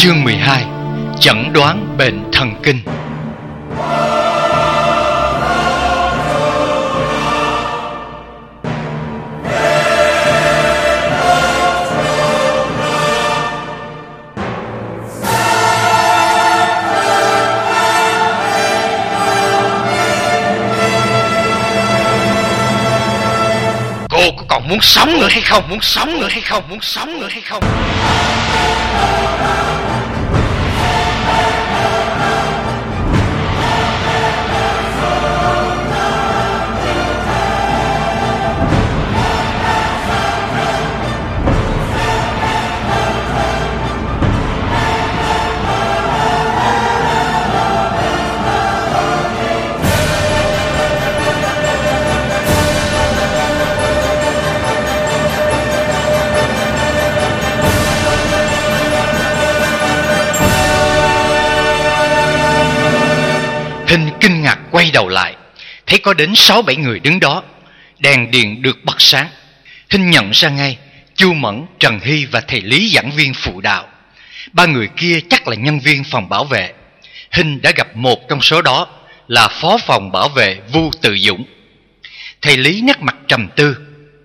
Chương 12. Chẩn đoán bệnh thần kinh. Cô có còn muốn sống nữa hay không? Muốn sống nữa hay không? Muốn sống nữa hay không? Hinh kinh ngạc quay đầu lại, thấy có đến 6-7 người đứng đó. Đèn điện được bật sáng. Hinh nhận ra ngay Chu Mẫn, Trần Hy và thầy Lý giảng viên phụ đạo. Ba người kia chắc là nhân viên phòng bảo vệ. Hinh đã gặp một trong số đó là phó phòng bảo vệ Vu Tự Dũng. Thầy Lý nét mặt trầm tư.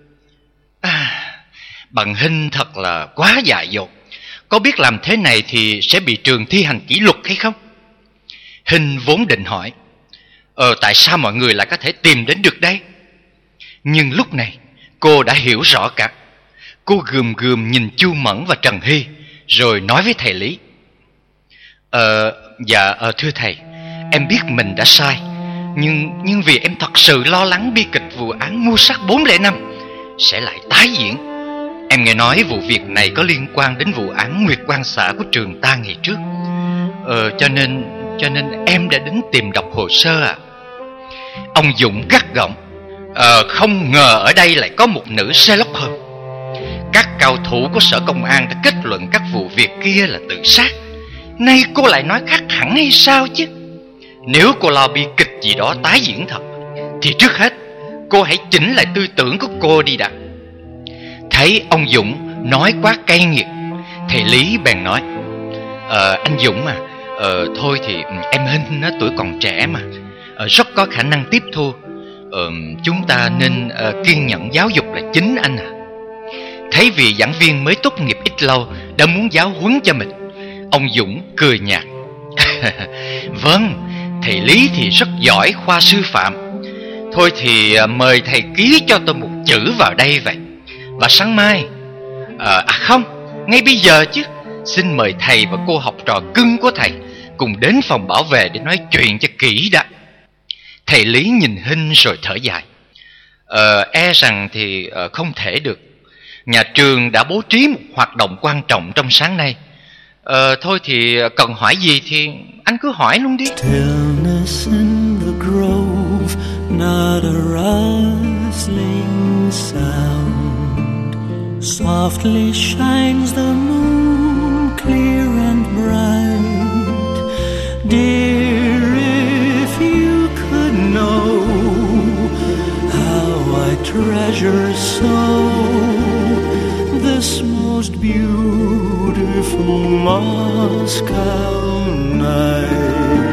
Bạn Hinh thật là quá dại dột. Có biết làm thế này thì sẽ bị trường thi hành kỷ luật hay không? Hinh vốn định hỏi tại sao mọi người lại có thể tìm đến được đây? Nhưng lúc này cô đã hiểu rõ cả. Cô gườm gườm nhìn Chu Mẫn và Trần Hy, rồi nói với thầy Lý: thưa thầy, em biết mình đã sai, nhưng vì em thật sự lo lắng bi kịch vụ án mưu sát 405 sẽ lại tái diễn. Em nghe nói vụ việc này có liên quan đến vụ án Nguyệt Quang xã của trường ta ngày trước. Cho nên em đã đến tìm đọc hồ sơ à? Ông Dũng gắt gỏng: không ngờ ở đây lại có một nữ Sherlock Holmes. Các cao thủ của sở công an đã kết luận các vụ việc kia là tự sát. Nay cô lại nói khác hẳn hay sao chứ? Nếu cô lo bi kịch gì đó tái diễn thật, thì trước hết cô hãy chỉnh lại tư tưởng của cô đi đã. Thấy ông Dũng nói quá cay nghiệt, thầy Lý bèn nói: anh Dũng à, thôi thì em Hinh tuổi còn trẻ mà, rất có khả năng tiếp thu. Chúng ta nên kiên nhẫn giáo dục là chính anh à. Thấy vị giảng viên mới tốt nghiệp ít lâu đã muốn giáo huấn cho mình, ông Dũng cười nhạt: Vâng, thầy Lý thì rất giỏi khoa sư phạm. Thôi thì mời thầy ký cho tôi một chữ vào đây vậy. Và sáng mai không, ngay bây giờ chứ, xin mời thầy và cô học trò cưng của thầy cùng đến phòng bảo vệ để nói chuyện cho kỹ đã. Thầy Lý nhìn Hinh rồi thở dài: e rằng thì không thể được. Nhà trường đã bố trí một hoạt động quan trọng trong sáng nay. Thôi thì cần hỏi gì thì anh cứ hỏi luôn đi. Stillness in the grove, not a rustling sound. Softly shines the moon, clear and bright. Dear, if you could know how I treasure so this most beautiful Moscow night.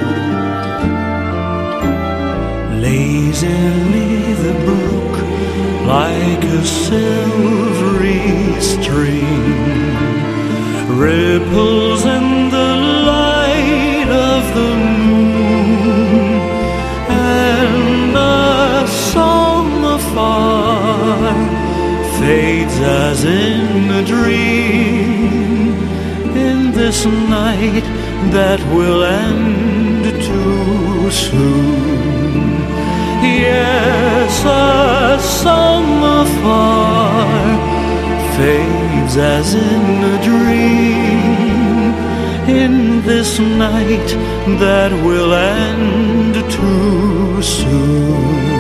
Lazily the brook, like a silvery stream, ripples in the light of the moon, and a song afar fades as in a dream, in this night that will end too soon. Yes, a song afar fades as in a dream, in this night that will end too soon.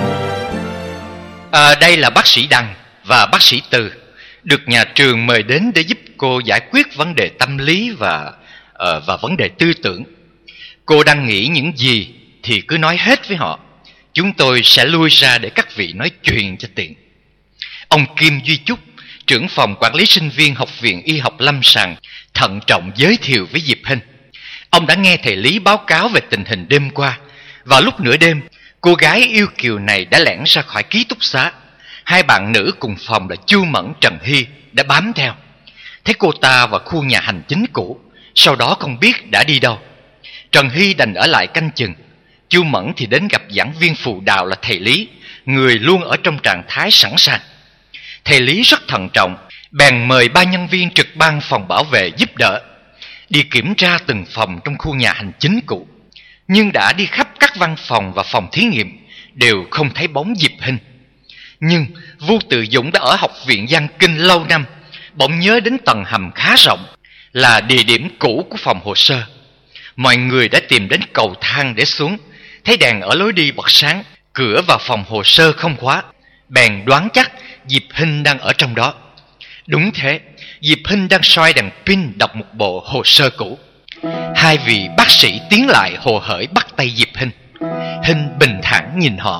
Đây là bác sĩ Đăng và bác sĩ Từ, được nhà trường mời đến để giúp cô giải quyết vấn đề tâm lý và vấn đề tư tưởng. Cô đang nghĩ những gì thì cứ nói hết với họ. Chúng tôi sẽ lui ra để các vị nói chuyện cho tiện. Ông Kim Duy Chúc, trưởng phòng quản lý sinh viên Học viện Y học Lâm sàng, thận trọng giới thiệu với Diệp Hinh. Ông đã nghe thầy Lý báo cáo về tình hình đêm qua. Vào lúc nửa đêm, cô gái yêu kiều này đã lẻn ra khỏi ký túc xá. Hai bạn nữ cùng phòng là Chu Mẫn, Trần Hy đã bám theo. Thấy cô ta vào khu nhà hành chính cũ, sau đó không biết đã đi đâu. Trần Hy đành ở lại canh chừng. Chu Mẫn thì đến gặp giảng viên phụ đạo là thầy Lý, người luôn ở trong trạng thái sẵn sàng. Thầy Lý rất thận trọng, bèn mời 3 nhân viên trực ban phòng bảo vệ giúp đỡ, đi kiểm tra từng phòng trong khu nhà hành chính cũ. Nhưng đã đi khắp các văn phòng và phòng thí nghiệm, đều không thấy bóng Diệp Hinh. Nhưng Vu Tự Dũng đã ở Học viện Văn Kinh lâu năm, bỗng nhớ đến tầng hầm khá rộng, là địa điểm cũ của phòng hồ sơ. Mọi người đã tìm đến cầu thang để xuống, thấy đèn ở lối đi bật sáng, cửa vào phòng hồ sơ không khóa, bèn đoán chắc Diệp Hinh đang ở trong đó. Đúng thế, Diệp Hinh đang soi đèn pin đọc một bộ hồ sơ cũ. Hai vị bác sĩ tiến lại hồ hởi bắt tay Diệp Hinh. Hinh bình thản nhìn họ.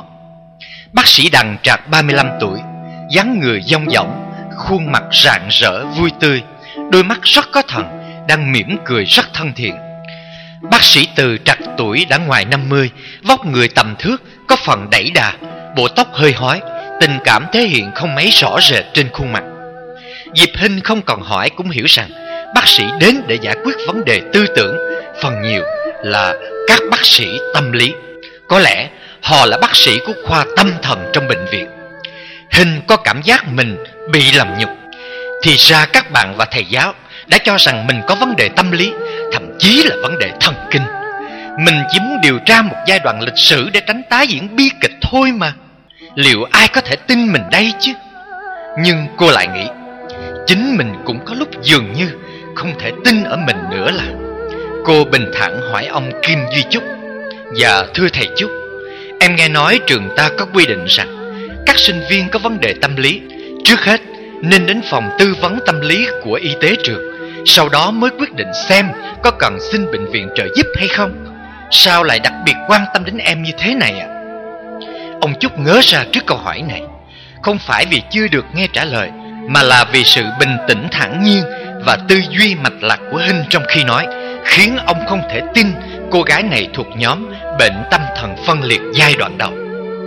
Bác sĩ Đằng trạc 35 tuổi, dáng người dong dỏng, khuôn mặt rạng rỡ vui tươi, đôi mắt rất có thần, đang mỉm cười rất thân thiện. Bác sĩ Từ trạc tuổi đã ngoài 50, vóc người tầm thước, có phần đẩy đà, bộ tóc hơi hói, tình cảm thể hiện không mấy rõ rệt trên khuôn mặt. Diệp Hinh không cần hỏi cũng hiểu rằng bác sĩ đến để giải quyết vấn đề tư tưởng, phần nhiều là các bác sĩ tâm lý. Có lẽ họ là bác sĩ của khoa tâm thần trong bệnh viện. Hinh có cảm giác mình bị làm nhục. Thì ra các bạn và thầy giáo đã cho rằng mình có vấn đề tâm lý, thậm chí là vấn đề thần kinh. Mình chỉ muốn điều tra một giai đoạn lịch sử để tránh tái diễn bi kịch thôi mà. Liệu ai có thể tin mình đây chứ? Nhưng cô lại nghĩ, chính mình cũng có lúc dường như không thể tin ở mình nữa là. Cô bình thản hỏi ông Kim Duy Chúc: Dạ thưa thầy Chúc, em nghe nói trường ta có quy định rằng các sinh viên có vấn đề tâm lý trước hết nên đến phòng tư vấn tâm lý của y tế trường, sau đó mới quyết định xem có cần xin bệnh viện trợ giúp hay không. Sao lại đặc biệt quan tâm đến em như thế này ạ? Ông Chúc ngớ ra trước câu hỏi này, không phải vì chưa được nghe trả lời, mà là vì sự bình tĩnh thản nhiên và tư duy mạch lạc của Hinh trong khi nói, khiến ông không thể tin cô gái này thuộc nhóm bệnh tâm thần phân liệt giai đoạn đầu.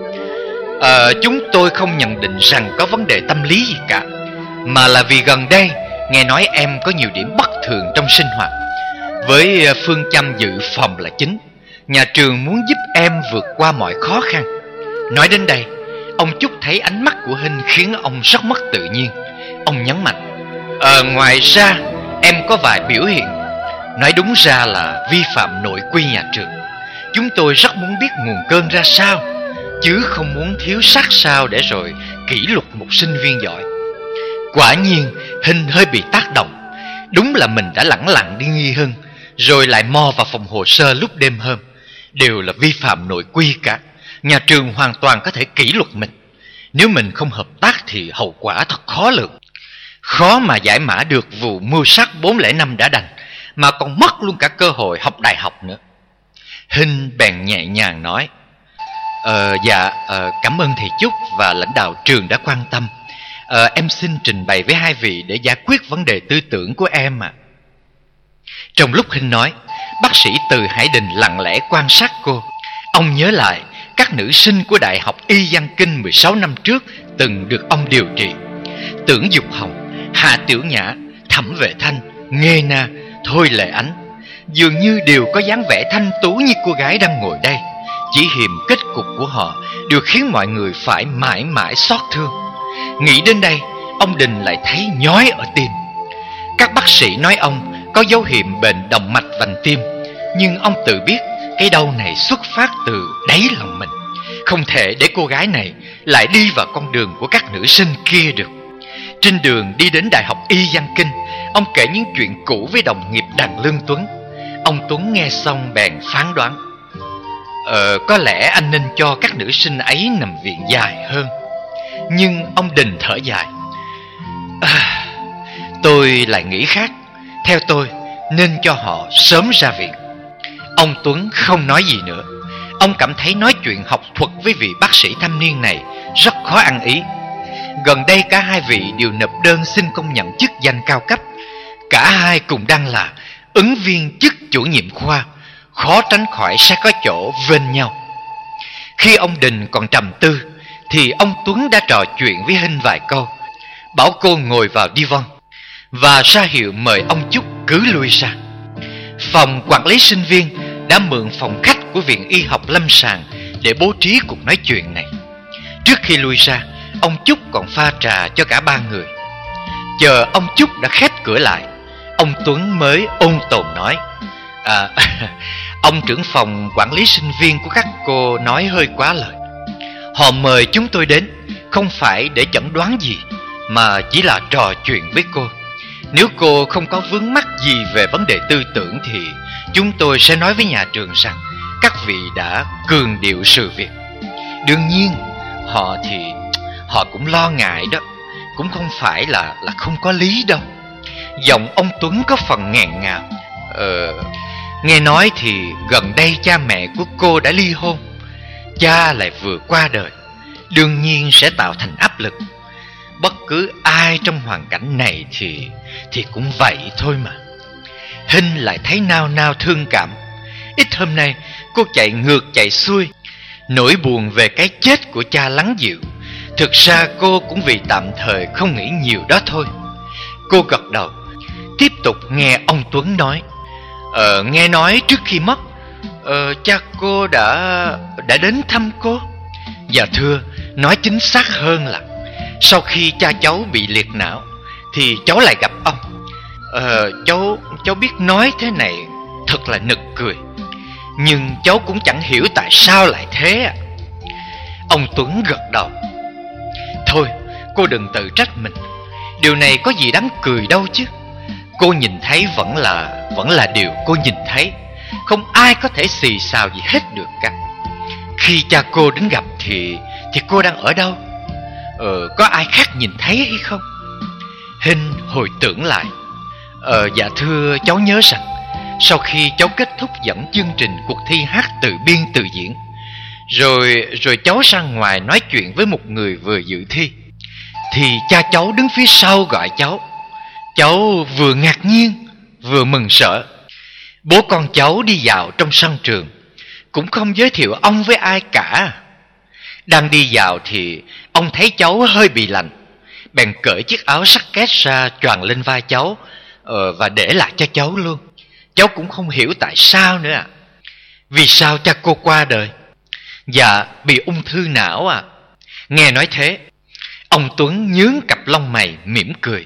Chúng tôi không nhận định rằng có vấn đề tâm lý gì cả, mà là vì gần đây nghe nói em có nhiều điểm bất thường trong sinh hoạt. Với phương châm dự phòng là chính, nhà trường muốn giúp em vượt qua mọi khó khăn. Nói đến đây, ông Chúc thấy ánh mắt của Hinh khiến ông rất mất tự nhiên. Ông nhấn mạnh: ngoài ra em có vài biểu hiện, nói đúng ra là vi phạm nội quy nhà trường. Chúng tôi rất muốn biết nguồn cơn ra sao, chứ không muốn thiếu sát sao để rồi kỷ luật một sinh viên giỏi. Quả nhiên Hinh hơi bị tác động. Đúng là mình đã lẳng lặng đi nghi Hưng, rồi lại mò vào phòng hồ sơ lúc đêm hôm. Đều là vi phạm nội quy cả. Nhà trường hoàn toàn có thể kỷ luật mình. Nếu mình không hợp tác thì hậu quả thật khó lường. Khó mà giải mã được vụ mưu sát 405 đã đành, mà còn mất luôn cả cơ hội học đại học nữa. Hinh bèn nhẹ nhàng nói: cảm ơn thầy Chúc và lãnh đạo trường đã quan tâm. Em xin trình bày với hai vị để giải quyết vấn đề tư tưởng của em ạ. Trong lúc Hinh nói, bác sĩ Từ Hải Đình lặng lẽ quan sát cô. Ông nhớ lại các nữ sinh của Đại học Y Văn Kinh 16 năm trước từng được ông điều trị: Tưởng Dục Hồng, Hà Tiểu Nhã, Thẩm Vệ Thanh, Nghê Na, Thôi Lệ Ánh. Dường như đều có dáng vẻ thanh tú như cô gái đang ngồi đây. Chỉ hiềm kết cục của họ đều khiến mọi người phải mãi mãi xót thương. Nghĩ đến đây, ông Đình lại thấy nhói ở tim. Các bác sĩ nói ông có dấu hiệu bệnh động mạch vành tim, nhưng ông tự biết cái đau này xuất phát từ đáy lòng mình. Không thể để cô gái này lại đi vào con đường của các nữ sinh kia được. Trên đường đi đến Đại học Y Văn Kinh, ông kể những chuyện cũ với đồng nghiệp Đặng Lương Tuấn. Ông Tuấn nghe xong bèn phán đoán: có lẽ anh nên cho các nữ sinh ấy nằm viện dài hơn. Nhưng ông Đình thở dài: tôi lại nghĩ khác. Theo tôi nên cho họ sớm ra viện. Ông Tuấn không nói gì nữa. Ông cảm thấy nói chuyện học thuật với vị bác sĩ thanh niên này rất khó ăn ý. Gần đây cả hai vị đều nộp đơn xin công nhận chức danh cao cấp. cả hai cùng đang là ứng viên chức chủ nhiệm khoa, khó tránh khỏi sẽ có chỗ vênh nhau. Khi ông Đình còn trầm tư thì ông Tuấn đã trò chuyện với Hinh vài câu, bảo cô ngồi vào đi vâng và ra hiệu mời ông Chúc cứ lui ra. Phòng quản lý sinh viên đã mượn phòng khách của Viện Y học Lâm sàng để bố trí cuộc nói chuyện này. Trước khi lui ra, ông Chúc còn pha trà cho cả ba người. Chờ ông Chúc đã khép cửa lại, ông Tuấn mới ôn tồn nói: ông trưởng phòng quản lý sinh viên của các cô nói hơi quá lời. Họ mời chúng tôi đến không phải để chẩn đoán gì, mà chỉ là trò chuyện với cô. Nếu cô không có vướng mắc gì về vấn đề tư tưởng thì chúng tôi sẽ nói với nhà trường rằng các vị đã cường điệu sự việc. Đương nhiên họ cũng lo ngại đó, cũng không phải là không có lý đâu. Giọng ông Tuấn có phần nghẹn ngào. Nghe nói thì gần đây cha mẹ của cô đã ly hôn, cha lại vừa qua đời, đương nhiên sẽ tạo thành áp lực. Bất cứ ai trong hoàn cảnh này thì cũng vậy thôi mà. Hinh lại thấy nao nao thương cảm. Ít hôm nay cô chạy ngược chạy xuôi, nỗi buồn về cái chết của cha lắng dịu. Thực ra cô cũng vì tạm thời không nghĩ nhiều đó thôi. Cô gật đầu, tiếp tục nghe ông Tuấn nói: nghe nói trước khi mất, cha cô đã đến thăm cô. Dạ thưa, nói chính xác hơn là sau khi cha cháu bị liệt não thì cháu lại gặp ông. Cháu biết nói thế này thật là nực cười, nhưng cháu cũng chẳng hiểu tại sao lại thế ạ. Ông Tuấn gật đầu. Thôi, cô đừng tự trách mình. Điều này có gì đáng cười đâu chứ. Cô nhìn thấy vẫn là điều cô nhìn thấy. Không ai có thể xì xào gì hết được cả. Khi cha cô đến gặp thì cô đang ở đâu? Có ai khác nhìn thấy hay không? Hinh hồi tưởng lại. Dạ thưa, cháu nhớ rằng sau khi cháu kết thúc dẫn chương trình cuộc thi hát từ biên từ diễn, rồi cháu ra ngoài nói chuyện với một người vừa dự thi, thì cha cháu đứng phía sau gọi cháu. Cháu vừa ngạc nhiên vừa mừng sợ. Bố con cháu đi dạo trong sân trường, cũng không giới thiệu ông với ai cả. Đang đi dạo thì ông thấy cháu hơi bị lạnh, bèn cởi chiếc áo sắt két ra choàng lên vai cháu, và để lại cho cháu luôn. Cháu cũng không hiểu tại sao nữa ạ. Vì sao cha cô qua đời? Dạ, bị ung thư não ạ. Nghe nói thế, ông Tuấn nhướng cặp lông mày mỉm cười.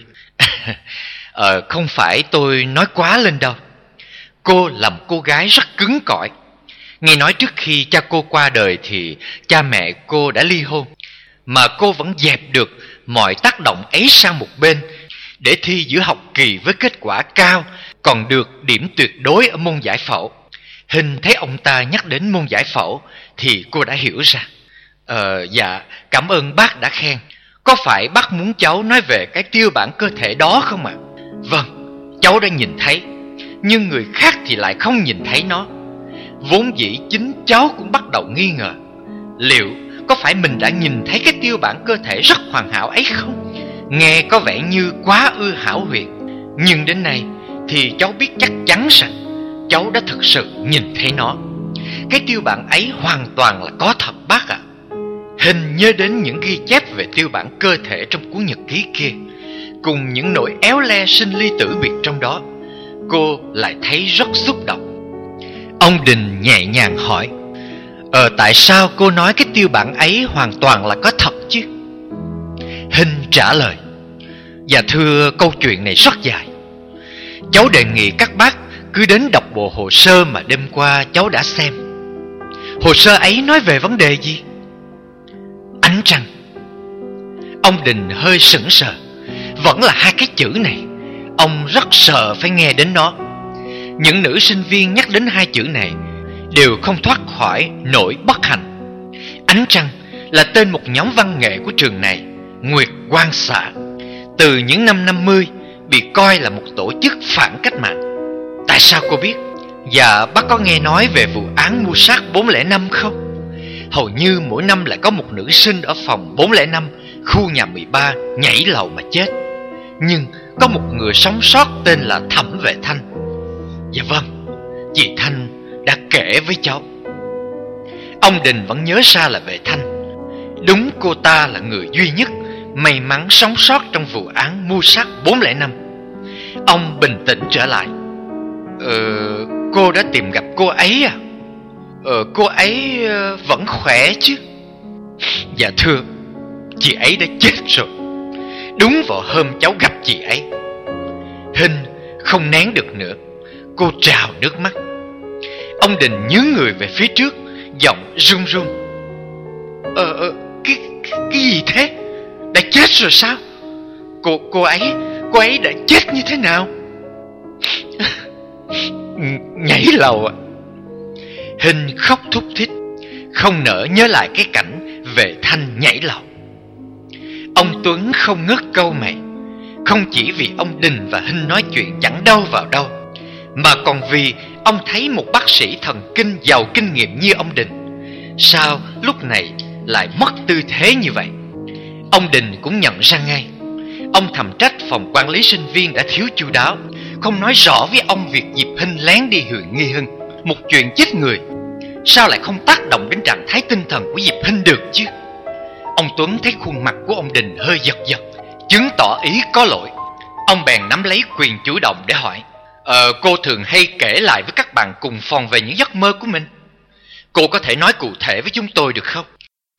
Không phải tôi nói quá lên đâu. Cô là một cô gái rất cứng cỏi. Nghe nói trước khi cha cô qua đời thì cha mẹ cô đã ly hôn, mà cô vẫn dẹp được mọi tác động ấy sang một bên để thi giữa học kỳ với kết quả cao, còn được điểm tuyệt đối ở môn giải phẫu. Hinh thấy ông ta nhắc đến môn giải phẫu thì cô đã hiểu ra. Dạ, cảm ơn bác đã khen. Có phải bác muốn cháu nói về cái tiêu bản cơ thể đó không ạ? Vâng, cháu đã nhìn thấy, nhưng người khác thì lại không nhìn thấy nó. Vốn dĩ chính cháu cũng bắt đầu nghi ngờ, liệu có phải mình đã nhìn thấy cái tiêu bản cơ thể rất hoàn hảo ấy không? Nghe có vẻ như quá ư hão huyền, nhưng đến nay thì cháu biết chắc chắn rằng cháu đã thực sự nhìn thấy nó. Cái tiêu bản ấy hoàn toàn là có thật bác ạ. Hình nhớ đến những ghi chép về tiêu bản cơ thể trong cuốn nhật ký kia, cùng những nỗi éo le sinh ly tử biệt trong đó, cô lại thấy rất xúc động. Ông Đình nhẹ nhàng hỏi: tại sao cô nói cái tiêu bản ấy hoàn toàn là có thật chứ? Hinh trả lời: dạ thưa, câu chuyện này rất dài. Cháu đề nghị các bác cứ đến đọc bộ hồ sơ mà đêm qua cháu đã xem. Hồ sơ ấy nói về vấn đề gì? Ánh trăng. Ông Đình hơi sững sờ. Vẫn là hai cái chữ này. Ông rất sợ phải nghe đến nó. Những nữ sinh viên nhắc đến hai chữ này đều không thoát khỏi nỗi bất hạnh. Ánh trăng là tên một nhóm văn nghệ của trường này, Nguyệt Quang Xạ, từ những năm 50 bị coi là một tổ chức phản cách mạng. Tại sao cô biết? Dạ, bác có nghe nói về vụ án mưu sát 405 không? Hầu như mỗi năm lại có một nữ sinh ở phòng 405, khu nhà 13 nhảy lầu mà chết. Nhưng có một người sống sót tên là Thẩm Vệ Thanh. Dạ vâng, chị Thanh đã kể với cháu. Ông Đình vẫn nhớ ra là Vệ Thanh. Đúng, cô ta là người duy nhất may mắn sống sót trong vụ án mưu sát 405. Ông bình tĩnh trở lại. Cô đã tìm gặp cô ấy à? Cô ấy vẫn khỏe chứ? Dạ thưa, chị ấy đã chết rồi. Đúng vào hôm cháu gặp chị ấy. Hinh không nén được nữa, cô trào nước mắt. Ông Đình nhướng người về phía trước, giọng run run. Cái gì thế? Đã chết rồi sao? Cô ấy đã chết như thế nào? Nhảy lầu ạ. Hinh khóc thút thít, không nỡ nhớ lại cái cảnh Vệ Thanh nhảy lầu. Ông Tuấn không ngớt câu mày, không chỉ vì ông Đình và Hinh nói chuyện chẳng đâu vào đâu, mà còn vì ông thấy một bác sĩ thần kinh giàu kinh nghiệm như ông Đình sao lúc này lại mất tư thế như vậy. Ông Đình cũng nhận ra ngay. Ông thầm trách phòng quản lý sinh viên đã thiếu chu đáo, không nói rõ với ông việc Diệp Hinh lén đi huyện Nghi Hưng, một chuyện chết người, sao lại không tác động đến trạng thái tinh thần của Diệp Hinh được chứ? Ông Tuấn thấy khuôn mặt của ông Đình hơi giật giật, chứng tỏ ý có lỗi. Ông bèn nắm lấy quyền chủ động để hỏi: cô thường hay kể lại với các bạn cùng phòng về những giấc mơ của mình. Cô có thể nói cụ thể với chúng tôi được không?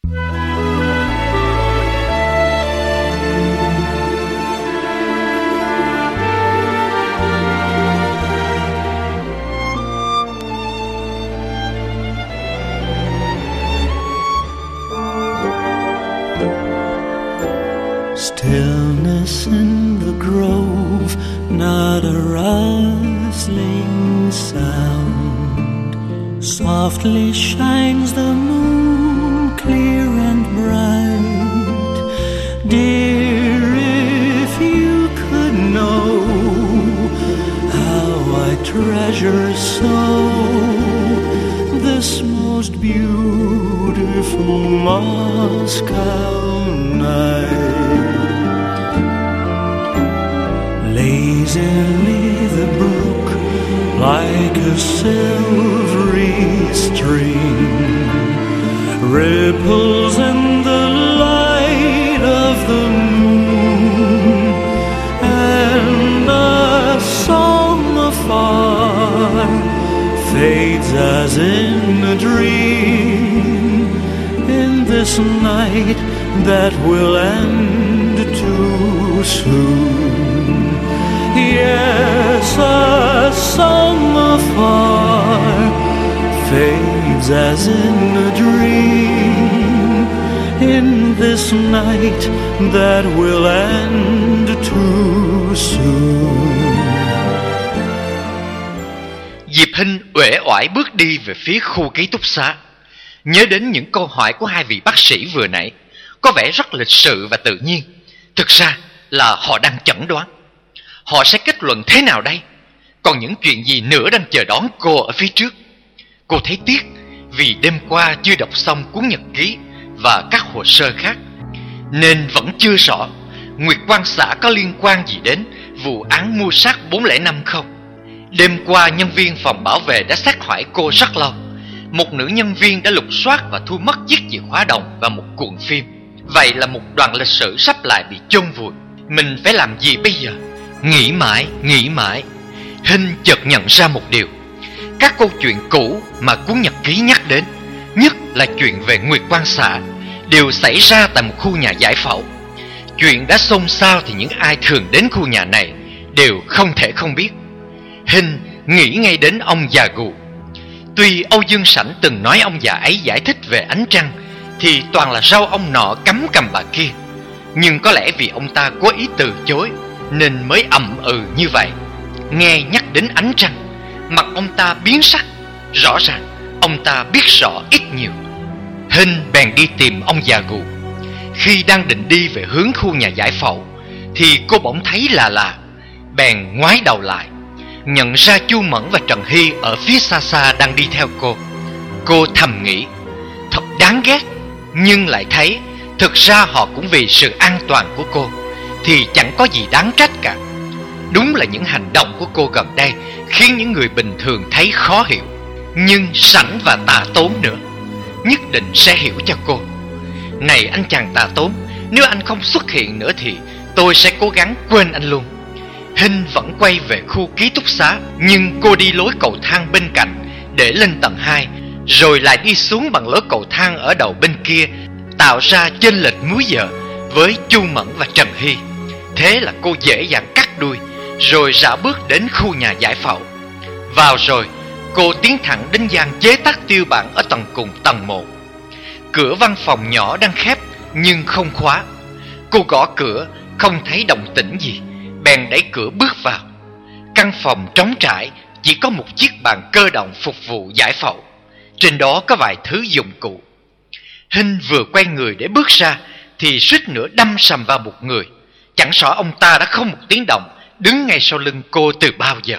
Stillness in the grove, not a rustling sound. Softly shines the moon, clear and bright. Dear, if you could know how I treasure so this most beautiful Moscow night. Lazily the brook, like a silvery stream, ripples in the light of the moon, and a song afar fades as in a dream, in this night that will end too soon. Yes, a song afar fades as in a dream, in this night that will end too soon. Diệp Hinh uể oải bước đi về phía khu ký túc xá, nhớ đến những câu hỏi của hai vị bác sĩ vừa nãy, có vẻ rất lịch sự và tự nhiên. Thực ra là họ đang chẩn đoán. Họ sẽ kết luận thế nào đây? Còn những chuyện gì nữa đang chờ đón cô ở phía trước? Cô thấy tiếc vì đêm qua chưa đọc xong cuốn nhật ký và các hồ sơ khác, nên vẫn chưa rõ Nguyệt Quang xã có liên quan gì đến vụ án mưu sát 405 không. Đêm qua nhân viên phòng bảo vệ đã xác hỏi cô rất lâu. Một nữ nhân viên đã lục soát và thu mất chiếc chìa khóa đồng và một cuộn phim. Vậy là một đoạn lịch sử sắp lại bị chôn vùi. Mình phải làm gì bây giờ? Nghĩ mãi, Hinh chợt nhận ra một điều. Các câu chuyện cũ mà cuốn nhật ký nhắc đến, nhất là chuyện về Nguyệt Quang xã, đều xảy ra tại một khu nhà giải phẫu. Chuyện đã xôn xao thì những ai thường đến khu nhà này đều không thể không biết. Hinh nghĩ ngay đến ông già Gù. Tuy Âu Dương Sảnh từng nói ông già ấy giải thích về ánh trăng thì toàn là rau ông nọ cắm cầm bà kia, nhưng có lẽ vì ông ta có ý từ chối nên mới ậm ừ như vậy. Nghe nhắc đến ánh trăng, mặt ông ta biến sắc. Rõ ràng ông ta biết rõ ít nhiều. Hinh bèn đi tìm ông già Gù. Khi đang định đi về hướng khu nhà giải phẫu thì cô bỗng thấy là bèn ngoái đầu lại, nhận ra Chu Mẫn và Trần Hy ở phía xa xa đang đi theo cô. Cô thầm nghĩ, thật đáng ghét, nhưng lại thấy thực ra họ cũng vì sự an toàn của cô, thì chẳng có gì đáng trách cả. Đúng là những hành động của cô gần đây khiến những người bình thường thấy khó hiểu. Nhưng Sảnh và Tà Tốn nữa nhất định sẽ hiểu cho cô. Này anh chàng Tà Tốn, nếu anh không xuất hiện nữa thì tôi sẽ cố gắng quên anh luôn. Hinh vẫn quay về khu ký túc xá, nhưng cô đi lối cầu thang bên cạnh để lên tầng 2, rồi lại đi xuống bằng lối cầu thang ở đầu bên kia, tạo ra chênh lệch múi giờ với Chu Mẫn và Trần Hy. Thế là cô dễ dàng cắt đuôi, rồi rảo bước đến khu nhà giải phẫu. Vào rồi, cô tiến thẳng đến gian chế tác tiêu bản ở tầng cùng tầng 1. Cửa văn phòng nhỏ đang khép nhưng không khóa. Cô gõ cửa, không thấy động tĩnh gì, bèn đẩy cửa bước vào. Căn phòng trống trải, chỉ có một chiếc bàn cơ động phục vụ giải phẫu. Trên đó có vài thứ dụng cụ. Hinh vừa quay người để bước ra thì suýt nữa đâm sầm vào một người. Chẳng rõ ông ta đã không một tiếng động đứng ngay sau lưng cô từ bao giờ.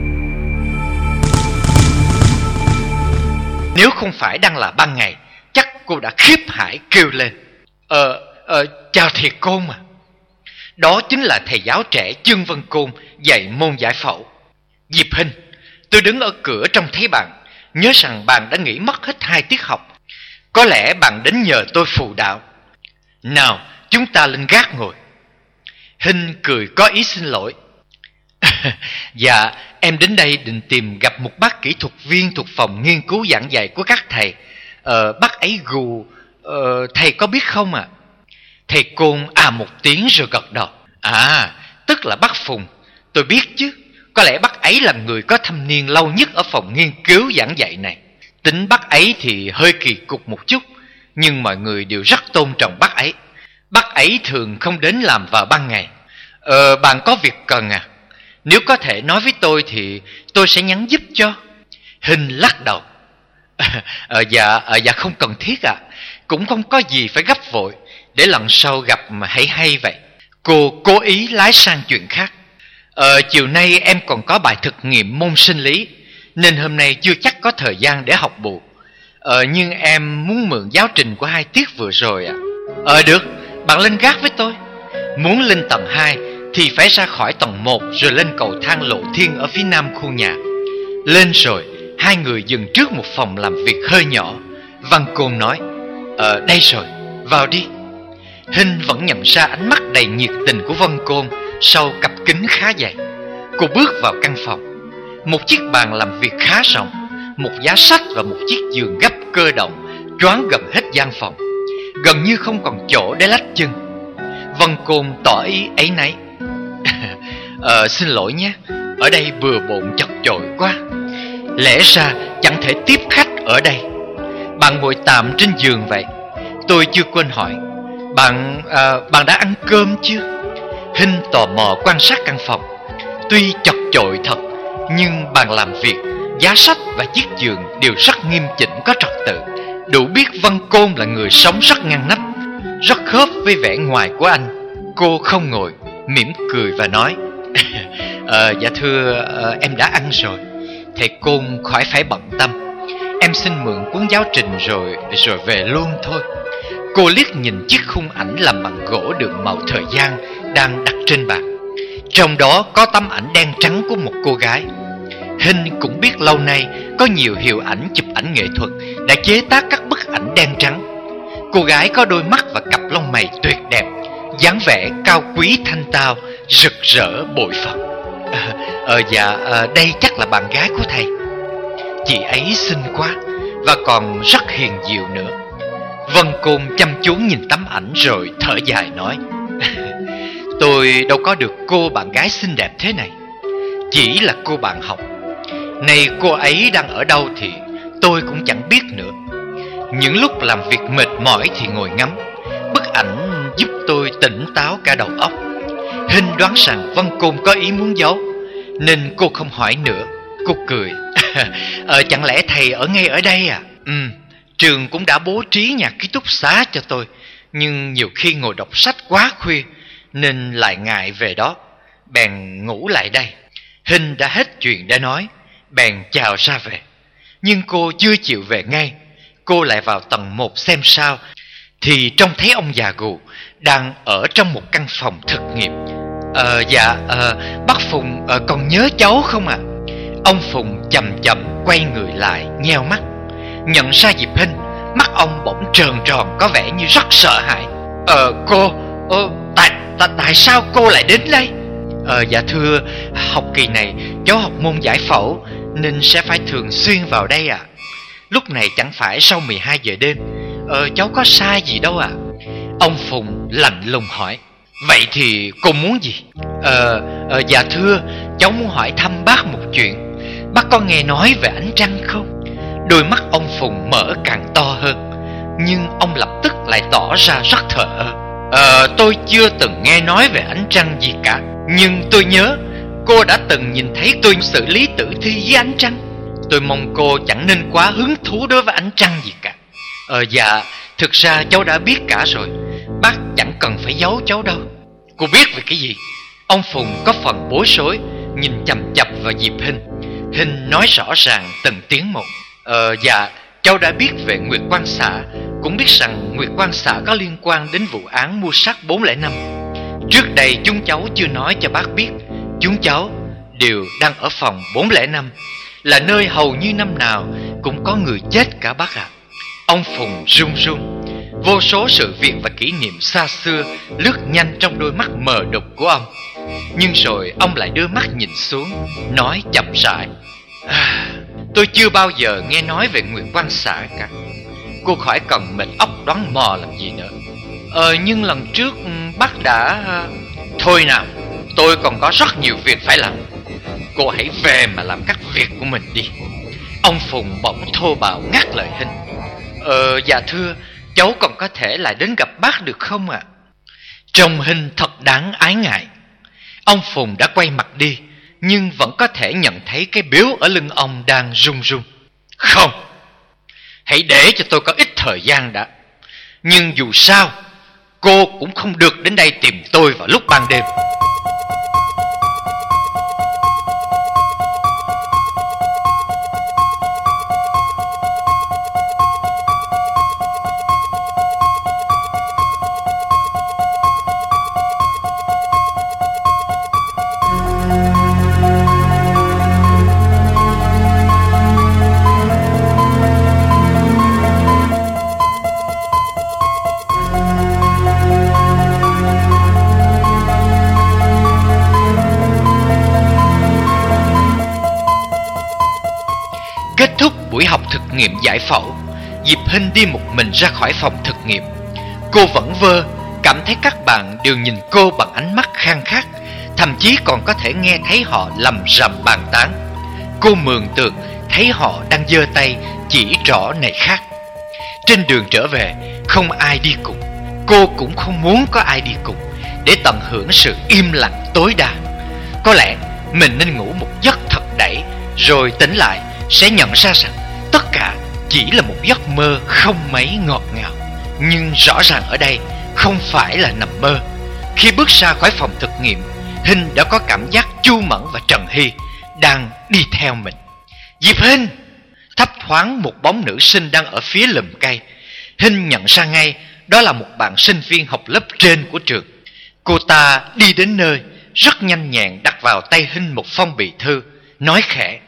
Nếu không phải đang là ban ngày, chắc cô đã khiếp hãi kêu lên: Chào thầy Côn à. Đó chính là thầy giáo trẻ Chương Vân Côn dạy môn giải phẫu. Diệp Hinh, tôi đứng ở cửa trông thấy bạn. Nhớ rằng bạn đã nghỉ mất hết 2 tiết học. Có lẽ bạn đến nhờ tôi phụ đạo. Nào, chúng ta lên gác ngồi. Hinh cười có ý xin lỗi. Dạ, em đến đây định tìm gặp một bác kỹ thuật viên thuộc phòng nghiên cứu giảng dạy của các thầy. Bác ấy gù, thầy có biết không ạ? Thầy Côn một tiếng rồi gật đầu. Tức là bác Phùng. Tôi biết chứ. Có lẽ bác ấy là người có thâm niên lâu nhất ở phòng nghiên cứu giảng dạy này. Tính bác ấy thì hơi kỳ cục một chút, nhưng mọi người đều rất tôn trọng bác ấy. Bác ấy thường không đến làm vào ban ngày. Bạn có việc cần à? Nếu có thể nói với tôi thì tôi sẽ nhắn giúp cho. Hinh lắc đầu. Dạ không cần thiết ạ. Cũng không có gì phải gấp vội. Để lần sau gặp mà hãy hay vậy. Cô cố ý lái sang chuyện khác. Chiều nay em còn có bài thực nghiệm môn sinh lý, nên hôm nay chưa chắc có thời gian để học bù. Nhưng em muốn mượn giáo trình của 2 tiết vừa rồi ạ. Được, bạn lên gác với tôi. Muốn lên tầng 2 thì phải ra khỏi tầng 1 rồi lên cầu thang lộ thiên ở phía nam khu nhà. Lên rồi, 2 người dừng trước một phòng làm việc hơi nhỏ. Văn Côn nói: Đây rồi, vào đi. Hinh vẫn nhận ra ánh mắt đầy nhiệt tình của Văn Côn sau cặp kính khá dày. Cô bước vào căn phòng. Một chiếc bàn làm việc khá rộng, một giá sách và một chiếc giường gấp cơ động choán gần hết gian phòng, gần như không còn chỗ để lách chân. Văn Côn tỏ ý áy náy. Xin lỗi nhé, ở đây bừa bộn chật chội quá. Lẽ ra chẳng thể tiếp khách ở đây. Bạn ngồi tạm trên giường vậy. Tôi chưa quên hỏi, bạn đã ăn cơm chưa? Hinh tò mò quan sát căn phòng. Tuy chật chội thật, nhưng bàn làm việc, giá sách và chiếc giường đều rất nghiêm chỉnh có trật tự, đủ biết Văn Côn là người sống rất ngăn nắp, rất khớp với vẻ ngoài của anh. Cô không ngồi, mỉm cười và nói: Dạ thưa, em đã ăn rồi. Thầy Côn khỏi phải bận tâm. Em xin mượn cuốn giáo trình rồi về luôn thôi. Cô liếc nhìn chiếc khung ảnh làm bằng gỗ đường màu thời gian đang đặt trên bàn. Trong đó có tấm ảnh đen trắng của một cô gái. Hinh cũng biết lâu nay có nhiều hiệu ảnh chụp ảnh nghệ thuật đã chế tác các bức ảnh đen trắng. Cô gái có đôi mắt và cặp lông mày tuyệt đẹp, dáng vẻ cao quý thanh tao, rực rỡ bội phần. Đây chắc là bạn gái của thầy. Chị ấy xinh quá và còn rất hiền diệu nữa. Vân Côn chăm chú nhìn tấm ảnh rồi thở dài nói: Tôi đâu có được cô bạn gái xinh đẹp thế này. Chỉ là cô bạn học. Nay cô ấy đang ở đâu thì tôi cũng chẳng biết nữa. Những lúc làm việc mệt mỏi thì ngồi ngắm. Bức ảnh giúp tôi tỉnh táo cả đầu óc. Hinh đoán rằng Vân Côn có ý muốn giấu, nên cô không hỏi nữa. Cô cười. Chẳng lẽ thầy ở ngay ở đây à? Trường cũng đã bố trí nhà ký túc xá cho tôi, nhưng nhiều khi ngồi đọc sách quá khuya nên lại ngại về đó, bèn ngủ lại đây. Hinh đã hết chuyện để nói, bèn chào ra về. Nhưng cô chưa chịu về ngay. Cô lại vào tầng 1 xem sao, thì trông thấy ông già gù đang ở trong một căn phòng thực nghiệm. Bác Phùng còn nhớ cháu không ạ? Ông Phùng chậm chậm quay người lại, nheo mắt. Nhận ra Diệp Hinh, mắt ông bỗng tròn tròn, có vẻ như rất sợ hãi. Tại sao cô lại đến đây? Dạ thưa, học kỳ này cháu học môn giải phẫu nên sẽ phải thường xuyên vào đây ạ. Lúc này chẳng phải sau 12 giờ đêm. Cháu có sai gì đâu ạ. Ông Phùng lạnh lùng hỏi. Vậy thì cô muốn gì? Dạ thưa, cháu muốn hỏi thăm bác một chuyện. Bác có nghe nói về ánh trăng không? Đôi mắt ông Phùng mở càng to hơn, nhưng ông lập tức lại tỏ ra rất thờ ơ. Tôi chưa từng nghe nói về ánh trăng gì cả. Nhưng tôi nhớ cô đã từng nhìn thấy tôi xử lý tử thi với ánh trăng. Tôi mong cô chẳng nên quá hứng thú đối với ánh trăng gì cả. Dạ, thực ra cháu đã biết cả rồi. Bác chẳng cần phải giấu cháu đâu. Cô biết về cái gì? Ông Phùng có phần bối rối, nhìn chằm chằm vào Diệp Hinh. Hinh nói rõ ràng từng tiếng một. Dạ, cháu đã biết về Nguyệt Quang Xạ, cũng biết rằng Nguyệt Quang Xạ có liên quan đến vụ án mua sắt 405. Trước đây chúng cháu chưa nói cho bác biết. Chúng cháu đều đang ở phòng 405, là nơi hầu như năm nào cũng có người chết cả bác ạ. Ông Phùng run run. Vô số sự việc và kỷ niệm xa xưa lướt nhanh trong đôi mắt mờ đục của ông. Nhưng rồi ông lại đưa mắt nhìn xuống, nói chậm rãi. Tôi chưa bao giờ nghe nói về Nguyệt Quang Xạ cả. Cô khỏi cần mệt óc đoán mò làm gì nữa. Nhưng lần trước bác đã... Thôi nào, tôi còn có rất nhiều việc phải làm. Cô hãy về mà làm các việc của mình đi. Ông Phùng bỗng thô bạo ngắt lời Hinh. Dạ thưa, cháu còn có thể lại đến gặp bác được không ạ? Trông Hinh thật đáng ái ngại. Ông Phùng đã quay mặt đi, nhưng vẫn có thể nhận thấy cái biếu ở lưng ông đang run run. Không, hãy để cho tôi có ít thời gian đã. Nhưng dù sao, cô cũng không được đến đây tìm tôi vào lúc ban đêm. Kết thúc buổi học thực nghiệm giải phẫu, Diệp Hinh đi một mình ra khỏi phòng thực nghiệm. Cô vẩn vơ, cảm thấy các bạn đều nhìn cô bằng ánh mắt khang khát, thậm chí còn có thể nghe thấy họ lầm rầm bàn tán. Cô mường tượng thấy họ đang giơ tay chỉ trỏ này khác. Trên đường trở về, không ai đi cùng. Cô cũng không muốn có ai đi cùng, để tận hưởng sự im lặng tối đa. Có lẽ mình nên ngủ một giấc thật đẩy, rồi tỉnh lại sẽ nhận ra rằng tất cả chỉ là một giấc mơ không mấy ngọt ngào. Nhưng rõ ràng ở đây không phải là nằm mơ. Khi bước ra khỏi phòng thực nghiệm, Hinh đã có cảm giác Chu Mẫn và Trần Hy đang đi theo mình. Diệp Hinh! Thấp thoáng một bóng nữ sinh đang ở phía lùm cây. Hinh nhận ra ngay đó là một bạn sinh viên học lớp trên của trường. Cô ta đi đến nơi, rất nhanh nhẹn đặt vào tay Hinh một phong bì thư, nói khẽ: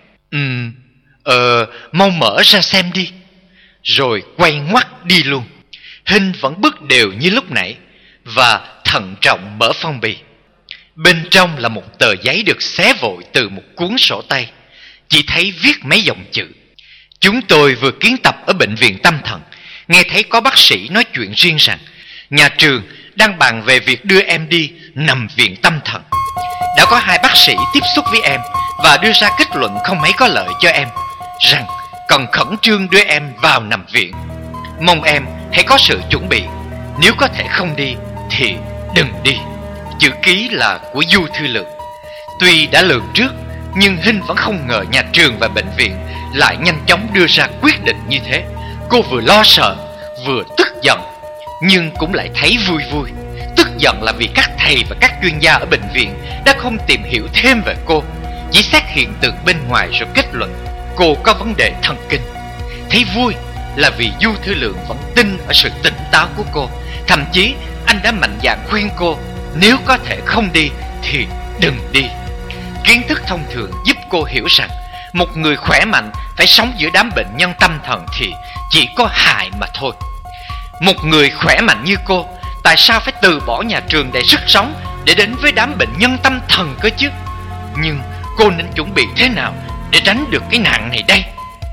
mau mở ra xem đi. Rồi quay ngoắt đi luôn. Hinh vẫn bước đều như lúc nãy và thận trọng mở phong bì. Bên trong là một tờ giấy được xé vội từ một cuốn sổ tay. Chỉ thấy viết mấy dòng chữ: chúng tôi vừa kiến tập ở bệnh viện tâm thần, nghe thấy có bác sĩ nói chuyện riêng rằng nhà trường đang bàn về việc đưa em đi nằm viện tâm thần. Đã có 2 bác sĩ tiếp xúc với em và đưa ra kết luận không mấy có lợi cho em, rằng cần khẩn trương đưa em vào nằm viện. Mong em hãy có sự chuẩn bị. Nếu có thể không đi thì đừng đi. Chữ ký là của Du Thư Lượng. Tuy đã lường trước, nhưng Hinh vẫn không ngờ nhà trường và bệnh viện lại nhanh chóng đưa ra quyết định như thế. Cô vừa lo sợ, vừa tức giận, nhưng cũng lại thấy vui vui. Tức giận là vì các thầy và các chuyên gia ở bệnh viện đã không tìm hiểu thêm về cô, chỉ xét hiện tượng bên ngoài rồi kết luận cô có vấn đề thần kinh. Thấy vui là vì Du Thư Lượng vẫn tin ở sự tỉnh táo của cô. Thậm chí anh đã mạnh dạn khuyên cô Nếu có thể không đi thì đừng đi. Kiến thức thông thường giúp cô hiểu rằng một người khỏe mạnh phải sống giữa đám bệnh nhân tâm thần thì chỉ có hại mà thôi. Một người khỏe mạnh như cô, tại sao phải từ bỏ nhà trường đầy sức sống để đến với đám bệnh nhân tâm thần cơ chứ? Nhưng cô nên chuẩn bị thế nào để tránh được cái nạn này đây?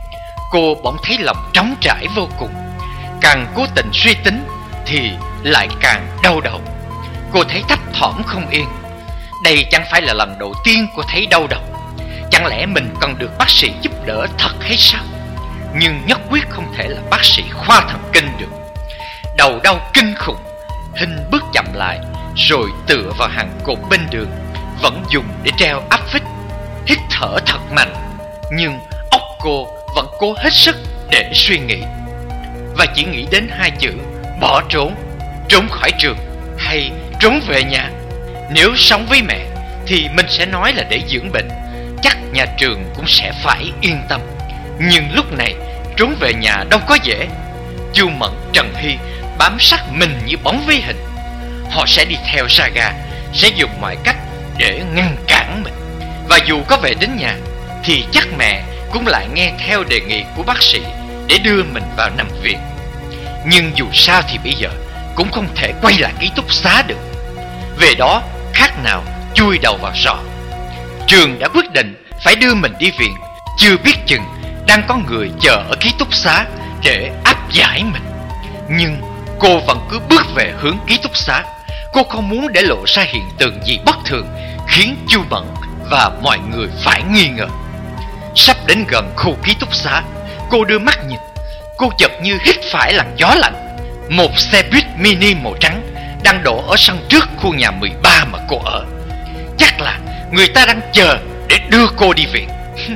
Cô bỗng thấy lòng trống trải vô cùng. Càng cố tình suy tính thì lại càng đau đầu. Cô thấy thấp thỏm không yên. Đây chẳng phải là lần đầu tiên cô thấy đau đầu. Chẳng lẽ mình cần được bác sĩ giúp đỡ thật hay sao? Nhưng nhất quyết không thể là bác sĩ khoa thần kinh được. Đầu đau kinh khủng. Hinh bước chậm lại, rồi tựa vào hàng cột bên đường, vẫn dùng để treo áp phích. Hít thở thật mạnh, nhưng óc cô vẫn cố hết sức để suy nghĩ. Và chỉ nghĩ đến hai chữ bỏ trốn. Trốn khỏi trường hay trốn về nhà? Nếu sống với mẹ thì mình sẽ nói là để dưỡng bệnh, chắc nhà trường cũng sẽ phải yên tâm. Nhưng lúc này trốn về nhà đâu có dễ. Chu Mẫn, Trần Hy bám sát mình như bóng với hình. Họ sẽ đi theo Saga, sẽ dùng mọi cách để ngăn cản mình. Và dù có về đến nhà thì chắc mẹ cũng lại nghe theo đề nghị của bác sĩ để đưa mình vào nằm viện. Nhưng dù sao thì bây giờ cũng không thể quay lại ký túc xá được. Về đó khác nào chui đầu vào sọ. Trường đã quyết định phải đưa mình đi viện, chưa biết chừng đang có người chờ ở ký túc xá để áp giải mình. Nhưng cô vẫn cứ bước về hướng ký túc xá. Cô không muốn để lộ ra hiện tượng gì bất thường khiến Chu Mẫn và mọi người phải nghi ngờ. Sắp đến gần khu ký túc xá, cô đưa mắt nhìn. Cô chợt như hít phải làn gió lạnh. Một xe buýt mini màu trắng đang đổ ở sân trước khu nhà 13 mà cô ở. Chắc là người ta đang chờ để đưa cô đi viện.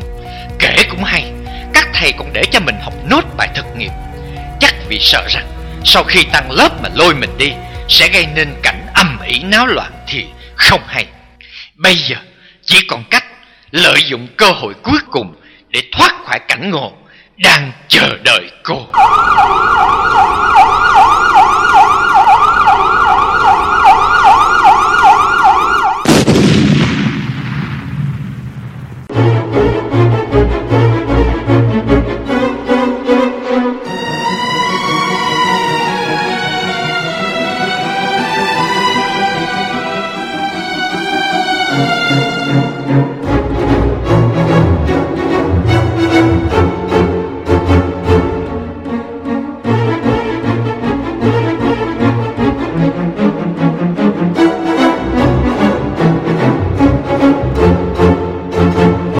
Kể cũng hay, các thầy còn để cho mình học nốt bài thực nghiệm. Chắc vì sợ rằng sau khi tăng lớp mà lôi mình đi sẽ gây nên cảnh ầm ĩ náo loạn thì không hay. Bây giờ chỉ còn cách lợi dụng cơ hội cuối cùng để thoát khỏi cảnh ngộ đang chờ đợi cô.